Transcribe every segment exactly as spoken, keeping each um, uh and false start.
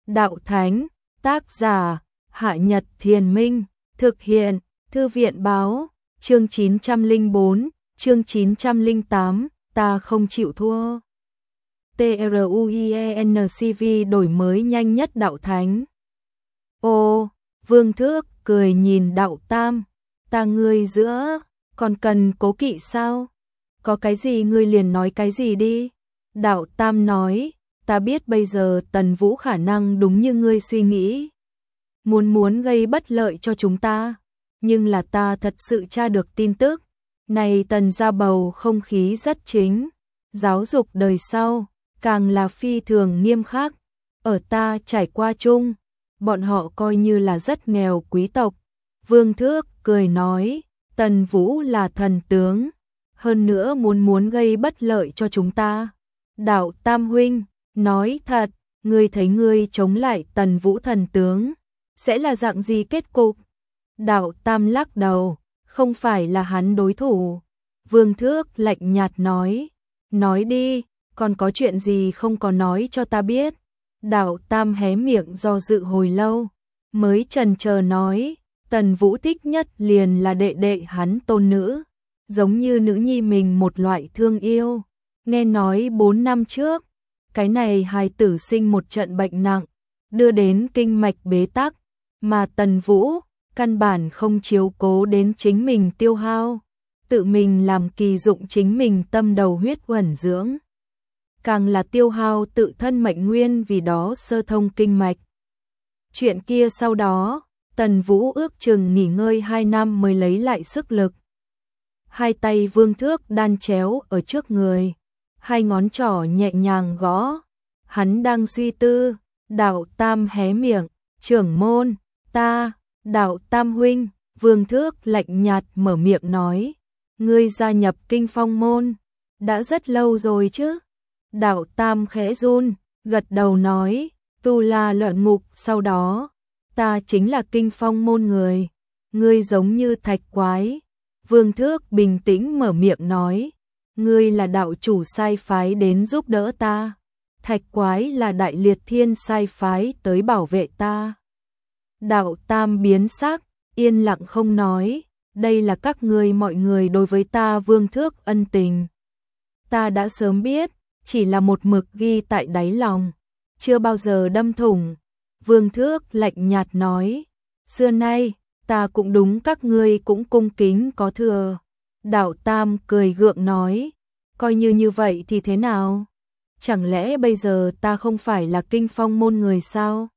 Đạo Thánh, tác giả, Hạ Nhật Thiền Minh, thực hiện, Thư viện Báo, chương chín trăm lẻ bốn, chương chín trăm lẻ tám, ta không chịu thua. TRUIENCV đổi mới nhanh nhất Đạo Thánh. Ô, Vương Thước cười nhìn Đạo Tam, ta ngươi giữa, còn cần cố kỵ sao? Có cái gì ngươi liền nói cái gì đi. Đạo Tam nói, ta biết bây giờ Tần Vũ khả năng đúng như ngươi suy nghĩ. Muốn muốn gây bất lợi cho chúng ta, nhưng là ta thật sự tra được tin tức. Này Tần gia bầu không khí rất chính, giáo dục đời sau, càng là phi thường nghiêm khắc. Ở ta trải qua chung, bọn họ coi như là rất nghèo quý tộc. Vương Thước cười nói, Tần Vũ là thần tướng, hơn nữa muốn muốn gây bất lợi cho chúng ta. Đạo Tam huynh, nói thật, ngươi thấy ngươi chống lại Tần Vũ thần tướng, sẽ là dạng gì kết cục? Đạo Tam lắc đầu, không phải là hắn đối thủ. Vương Thước lạnh nhạt nói, nói đi, còn có chuyện gì không có nói cho ta biết. Đạo Tam hé miệng do dự hồi lâu, mới chần chờ nói, Tần Vũ thích nhất liền là đệ đệ hắn tôn nữ, giống như nữ nhi mình một loại thương yêu. Nghe nói bốn năm trước, cái này hài tử sinh một trận bệnh nặng, đưa đến kinh mạch bế tắc, mà Tần Vũ căn bản không chiếu cố đến chính mình tiêu hao, tự mình làm kỳ dụng chính mình tâm đầu huyết uẩn dưỡng. Càng là tiêu hao tự thân mệnh nguyên vì đó sơ thông kinh mạch. Chuyện kia sau đó, Tần Vũ ước chừng nghỉ ngơi hai năm mới lấy lại sức lực. Hai tay Vương Thước đan chéo ở trước người, hai ngón trỏ nhẹ nhàng gõ. Hắn đang suy tư, Đạo Tam hé miệng, trưởng môn, ta, Đạo Tam huynh. Vương Thước lạnh nhạt mở miệng nói, ngươi gia nhập Kinh Phong môn, đã rất lâu rồi chứ? Đạo Tam khẽ run, gật đầu nói, tu la luyện ngục sau đó, ta chính là Kinh Phong môn người, ngươi giống như thạch quái. Vương Thước bình tĩnh mở miệng nói, ngươi là đạo chủ sai phái đến giúp đỡ ta, thạch quái là đại liệt thiên sai phái tới bảo vệ ta. Đạo Tam biến sắc, yên lặng không nói, đây là các ngươi mọi người đối với ta Vương Thước ân tình. Ta đã sớm biết, chỉ là một mực ghi tại đáy lòng, chưa bao giờ đâm thủng. Vương Thước lạnh nhạt nói, xưa nay, ta cũng đúng các ngươi cũng cung kính có thừa. Đạo Tam cười gượng nói, coi như như vậy thì thế nào? Chẳng lẽ bây giờ ta không phải là Kinh Phong môn người sao?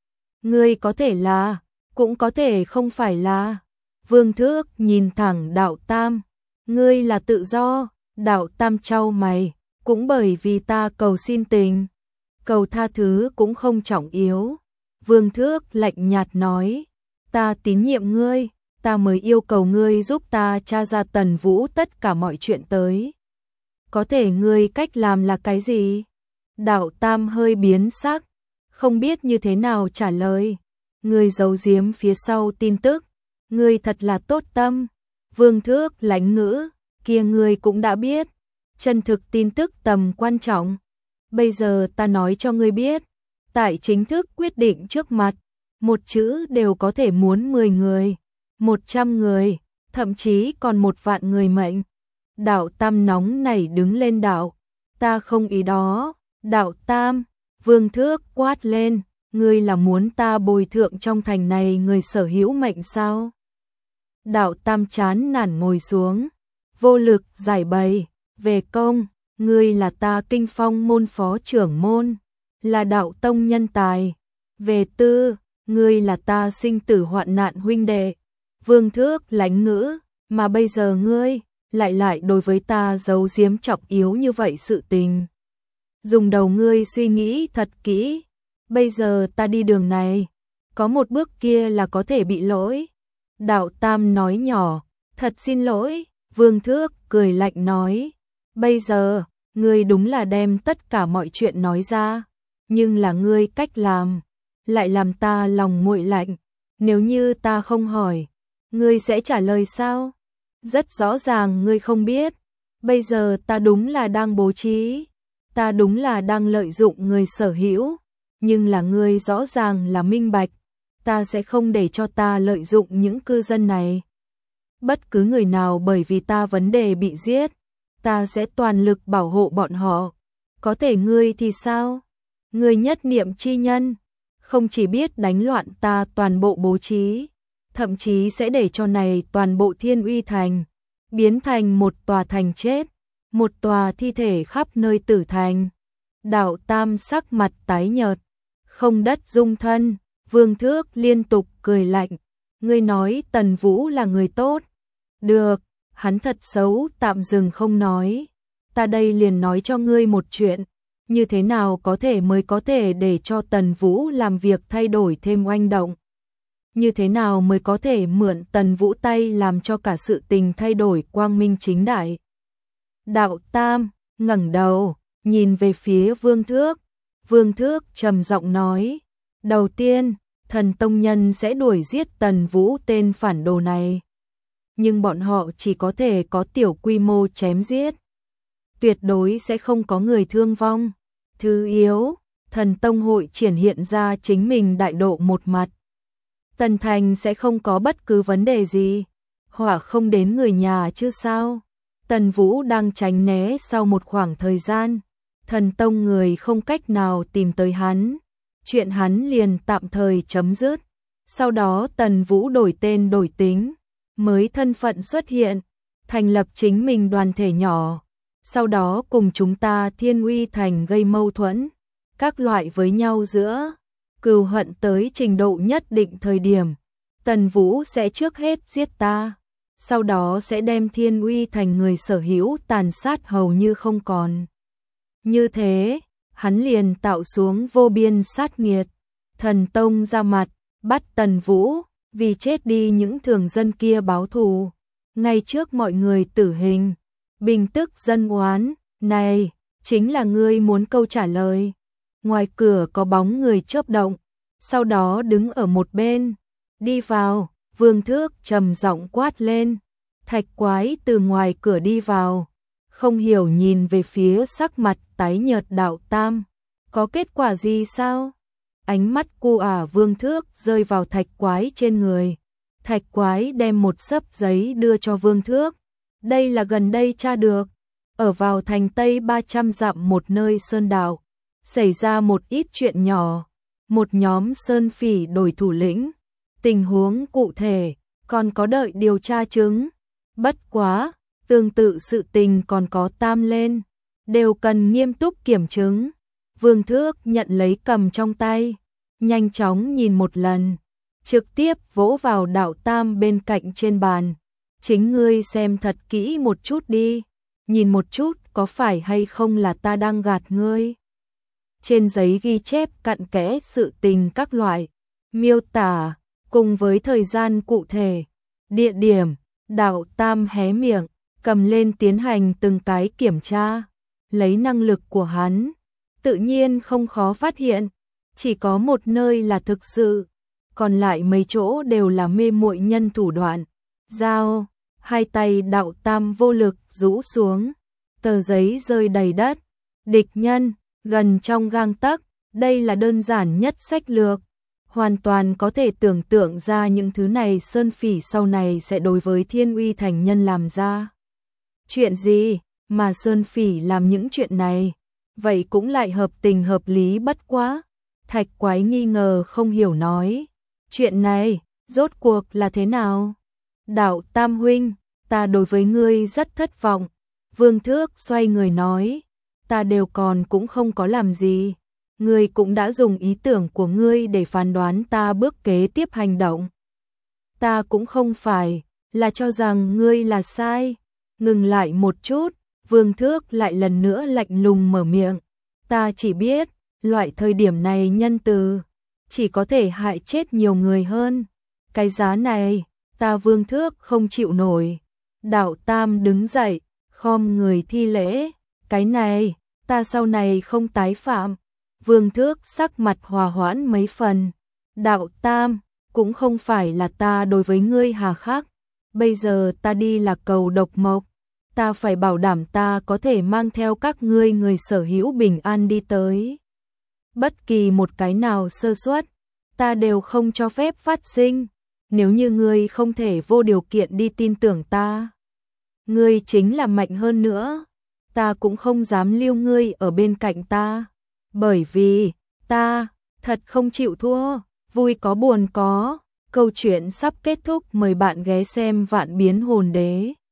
Ngươi có thể là, cũng có thể không phải là. Vương Thước nhìn thẳng Đạo Tam, ngươi là tự do. Đạo Tam chau mày, cũng bởi vì ta cầu xin tình, cầu tha thứ cũng không trọng yếu. Vương Thước lạnh nhạt nói, ta tín nhiệm ngươi, ta mới yêu cầu ngươi giúp ta tra ra Tần Vũ tất cả mọi chuyện tới. Có thể ngươi cách làm là cái gì? Đạo Tam hơi biến sắc, không biết như thế nào trả lời. Ngươi giấu giếm phía sau tin tức, ngươi thật là tốt tâm. Vương Thước lãnh ngữ, kia ngươi cũng đã biết, chân thực tin tức tầm quan trọng. Bây giờ ta nói cho ngươi biết, tại chính thức quyết định trước mặt, một chữ đều có thể muốn mười người, một trăm người, thậm chí còn một vạn người mệnh. Đạo Tam nóng nảy đứng lên đạo, ta không ý đó. Đạo Tam, Vương Thước quát lên, ngươi là muốn ta bồi thượng trong thành này người sở hữu mệnh sao? Đạo Tam chán nản ngồi xuống, vô lực giải bày, về công, ngươi là ta Kinh Phong môn phó trưởng môn, là đạo tông nhân tài. Về tư, ngươi là ta sinh tử hoạn nạn huynh đệ. Vương Thước lãnh ngữ, mà bây giờ ngươi lại lại đối với ta giấu giếm trọng yếu như vậy sự tình. Dùng đầu ngươi suy nghĩ thật kỹ, bây giờ ta đi đường này, có một bước kia là có thể bị lỗi. Đạo Tam nói nhỏ, thật xin lỗi. Vương Thước cười lạnh nói, bây giờ, ngươi đúng là đem tất cả mọi chuyện nói ra, nhưng là ngươi cách làm, lại làm ta lòng nguội lạnh. Nếu như ta không hỏi, ngươi sẽ trả lời sao? Rất rõ ràng ngươi không biết, bây giờ ta đúng là đang bố trí, ta đúng là đang lợi dụng người sở hữu, nhưng là ngươi rõ ràng là minh bạch, ta sẽ không để cho ta lợi dụng những cư dân này. Bất cứ người nào bởi vì ta vấn đề bị giết, ta sẽ toàn lực bảo hộ bọn họ. Có thể ngươi thì sao? Ngươi nhất niệm chi nhân, không chỉ biết đánh loạn ta toàn bộ bố trí, thậm chí sẽ để cho này toàn bộ Thiên Uy Thành biến thành một tòa thành chết, một tòa thi thể khắp nơi tử thành. Đạo Tam sắc mặt tái nhợt, không đất dung thân. Vương Thước liên tục cười lạnh, ngươi nói Tần Vũ là người tốt. Được, hắn thật xấu, tạm dừng không nói. Ta đây liền nói cho ngươi một chuyện, như thế nào có thể mới có thể để cho Tần Vũ làm việc thay đổi thêm oanh động. Như thế nào mới có thể mượn Tần Vũ tay làm cho cả sự tình thay đổi quang minh chính đại. Đạo Tam ngẩng đầu, nhìn về phía Vương Thước. Vương Thước trầm giọng nói, đầu tiên, Thần tông nhân sẽ đuổi giết Tần Vũ tên phản đồ này. Nhưng bọn họ chỉ có thể có tiểu quy mô chém giết. Tuyệt đối sẽ không có người thương vong. Thứ yếu, Thần tông hội triển hiện ra chính mình đại độ một mặt. Tần thành sẽ không có bất cứ vấn đề gì. Hỏa không đến người nhà chứ sao. Tần Vũ đang tránh né sau một khoảng thời gian. Thần tông người không cách nào tìm tới hắn. Chuyện hắn liền tạm thời chấm dứt. Sau đó Tần Vũ đổi tên đổi tính, mới thân phận xuất hiện, thành lập chính mình đoàn thể nhỏ. Sau đó cùng chúng ta Thiên Uy Thành gây mâu thuẫn, các loại với nhau giữa, cừu hận tới trình độ nhất định thời điểm. Tần Vũ sẽ trước hết giết ta, sau đó sẽ đem Thiên Uy Thành người sở hữu tàn sát hầu như không còn. Như thế, hắn liền tạo xuống vô biên sát nghiệt. Thần tông ra mặt, bắt Tần Vũ, vì chết đi những thường dân kia báo thù. Ngay trước mọi người tử hình, bình tức dân oán. Này, chính là ngươi muốn câu trả lời. Ngoài cửa có bóng người chớp động, sau đó đứng ở một bên. Đi vào, Vương Thước trầm giọng quát lên. Thạch Quái từ ngoài cửa đi vào, không hiểu nhìn về phía sắc mặt tái nhợt Đạo Tam. Có kết quả gì sao? Ánh mắt cu ả Vương Thước rơi vào Thạch Quái trên người. Thạch Quái đem một xấp giấy đưa cho Vương Thước. Đây là gần đây tra được. Ở vào thành Tây ba trăm dặm một nơi sơn đạo, xảy ra một ít chuyện nhỏ. Một nhóm sơn phỉ đổi thủ lĩnh. Tình huống cụ thể, còn có đợi điều tra chứng. Bất quá, tương tự sự tình còn có tam lên. Đều cần nghiêm túc kiểm chứng. Vương Thước nhận lấy cầm trong tay, nhanh chóng nhìn một lần, trực tiếp vỗ vào Đạo Tam bên cạnh trên bàn. Chính ngươi xem thật kỹ một chút đi, nhìn một chút có phải hay không là ta đang gạt ngươi. Trên giấy ghi chép cặn kẽ sự tình các loại, miêu tả, cùng với thời gian cụ thể, địa điểm. Đạo Tam hé miệng, cầm lên tiến hành từng cái kiểm tra, lấy năng lực của hắn. Tự nhiên không khó phát hiện, chỉ có một nơi là thực sự, còn lại mấy chỗ đều là mê muội nhân thủ đoạn. Dao, hai tay Đạo Tam vô lực rũ xuống, tờ giấy rơi đầy đất. Địch nhân, gần trong gang tấc, đây là đơn giản nhất sách lược. Hoàn toàn có thể tưởng tượng ra những thứ này sơn phỉ sau này sẽ đối với Thiên Uy Thành nhân làm ra. Chuyện gì mà sơn phỉ làm những chuyện này? Vậy cũng lại hợp tình hợp lý bất quá. Thạch Quái nghi ngờ không hiểu nói. Chuyện này, rốt cuộc là thế nào? Đạo Tam huynh, ta đối với ngươi rất thất vọng. Vương Thước xoay người nói. Ta đều còn cũng không có làm gì. Ngươi cũng đã dùng ý tưởng của ngươi để phán đoán ta bước kế tiếp hành động. Ta cũng không phải là cho rằng ngươi là sai. Ngừng lại một chút, Vương Thước lại lần nữa lạnh lùng mở miệng. Ta chỉ biết, loại thời điểm này nhân từ, chỉ có thể hại chết nhiều người hơn. Cái giá này, ta Vương Thước không chịu nổi. Đạo Tam đứng dậy, khom người thi lễ. Cái này, ta sau này không tái phạm. Vương Thước sắc mặt hòa hoãn mấy phần. Đạo Tam, cũng không phải là ta đối với ngươi hà khắc. Bây giờ ta đi là cầu độc mộc. Ta phải bảo đảm ta có thể mang theo các ngươi người sở hữu bình an đi tới. bất kỳ một cái nào sơ suất, ta đều không cho phép phát sinh. Nếu như ngươi không thể vô điều kiện đi tin tưởng ta, ngươi chính là mạnh hơn nữa, ta cũng không dám lưu ngươi ở bên cạnh ta, bởi vì ta thật không chịu thua. Vui có buồn có, câu chuyện sắp kết thúc, mời bạn ghé xem Vạn Biến Hồn Đế.